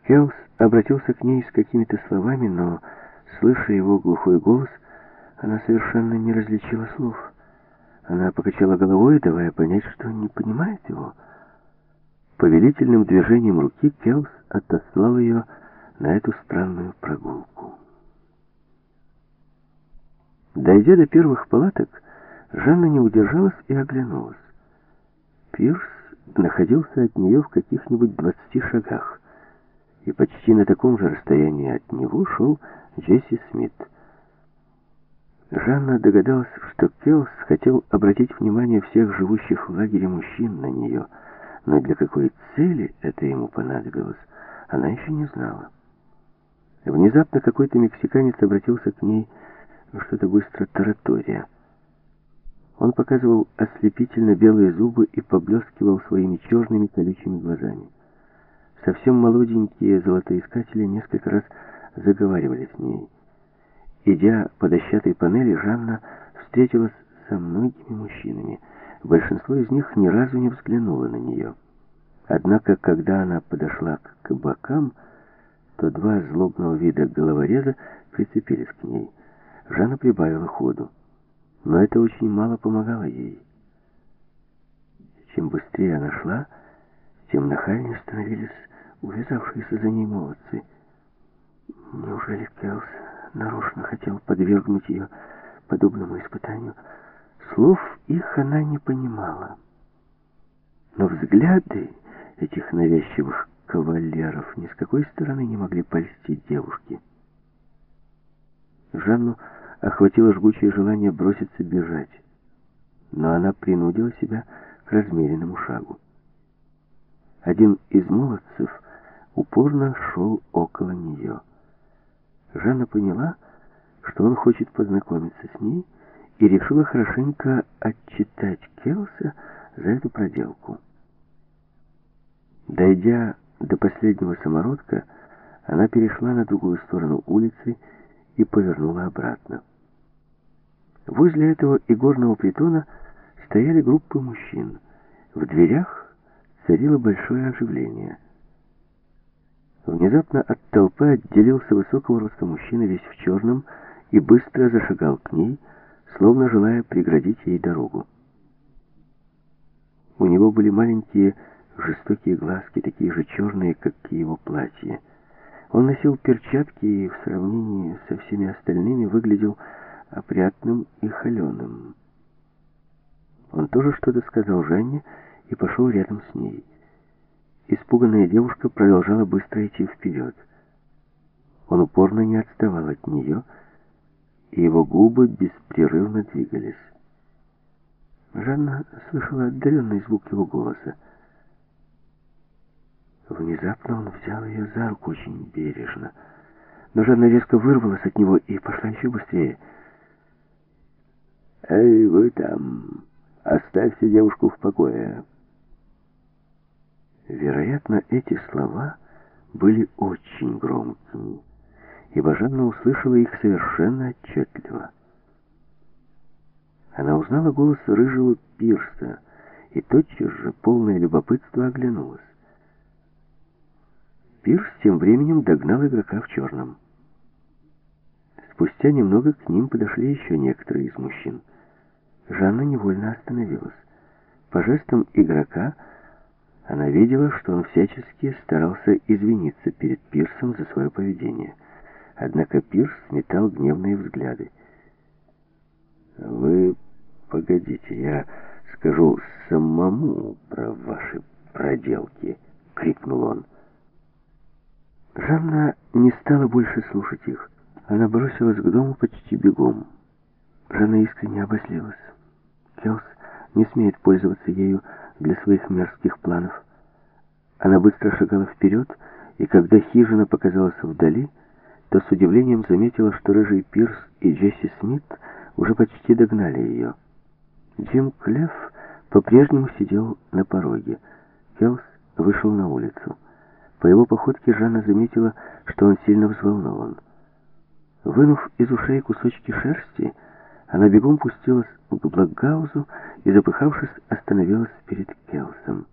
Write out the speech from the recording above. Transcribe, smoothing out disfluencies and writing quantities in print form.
Келс обратился к ней с какими-то словами, но, слыша его глухой голос, она совершенно не различила слов. Она покачала головой, давая понять, что не понимает его. Повелительным движением руки Келс отослал ее на эту странную прогулку. Дойдя до первых палаток, Жанна не удержалась и оглянулась. Пирс находился от нее в каких-нибудь 20 шагах, и почти на таком же расстоянии от него шел Джесси Смит. Жанна догадалась, что Келс хотел обратить внимание всех живущих в лагере мужчин на нее, но для какой цели это ему понадобилось, она еще не знала. Внезапно какой-то мексиканец обратился к ней, что-то быстро тараторя. Он показывал ослепительно белые зубы и поблескивал своими черными колючими глазами. Совсем молоденькие золотоискатели несколько раз заговаривали с ней. Идя по дощатой панели, Жанна встретилась со многими мужчинами. Большинство из них ни разу не взглянуло на нее. Однако, когда она подошла к кабакам, то два злобного вида головореза прицепились к ней. Жанна прибавила ходу, но это очень мало помогало ей. Чем быстрее она шла, тем нахальнее становились увязавшиеся за ней молодцы. Неужели Келс нарочно хотел подвергнуть ее подобному испытанию? Слов их она не понимала. Но взгляды этих навязчивых кавалеров ни с какой стороны не могли польстить девушке. Жанну охватило жгучее желание броситься бежать, но она принудила себя к размеренному шагу. Один из молодцев упорно шел около нее. Жанна поняла, что он хочет познакомиться с ней, и решила хорошенько отчитать Келса за эту проделку. Дойдя до последнего самородка, она перешла на другую сторону улицы и повернула обратно. Возле этого игорного притона стояли группы мужчин. В дверях царило большое оживление. Внезапно от толпы отделился высокого роста мужчина, весь в черном, и быстро зашагал к ней, словно желая преградить ей дорогу. У него были маленькие жестокие глазки, такие же черные, как и его платье. Он носил перчатки и в сравнении со всеми остальными выглядел опрятным и холеным. Он тоже что-то сказал Жанне и пошел рядом с ней. Испуганная девушка продолжала быстро идти вперед. Он упорно не отставал от нее, и его губы беспрерывно двигались. Жанна слышала отдаленный звук его голоса. Внезапно он взял ее за руку очень бережно, но Жанна резко вырвалась от него и пошла еще быстрее. «Эй, вы там! Оставьте девушку в покое!» Вероятно, эти слова были очень громкими, ибо Жанна услышала их совершенно отчетливо. Она узнала голос рыжего Пирса и тотчас же, полное любопытство, оглянулась. Пирс тем временем догнал игрока в черном. Спустя немного к ним подошли еще некоторые из мужчин. Жанна невольно остановилась. По жестам игрока она видела, что он всячески старался извиниться перед Пирсом за свое поведение. Однако Пирс метал гневные взгляды. «Вы погодите, я скажу самому про ваши проделки», — крикнул он. Жанна не стала больше слушать их. Она бросилась к дому почти бегом. Жанна искренне обозлилась. Келс не смеет пользоваться ею для своих мерзких планов. Она быстро шагала вперед, и когда хижина показалась вдали, то с удивлением заметила, что рыжий Пирс и Джесси Смит уже почти догнали ее. Джим Клефф по-прежнему сидел на пороге. Келс вышел на улицу. По его походке Жанна заметила, что он сильно взволнован. Вынув из ушей кусочки шерсти, она бегом пустилась к Блокгаузу и, запыхавшись, остановилась перед Келсом.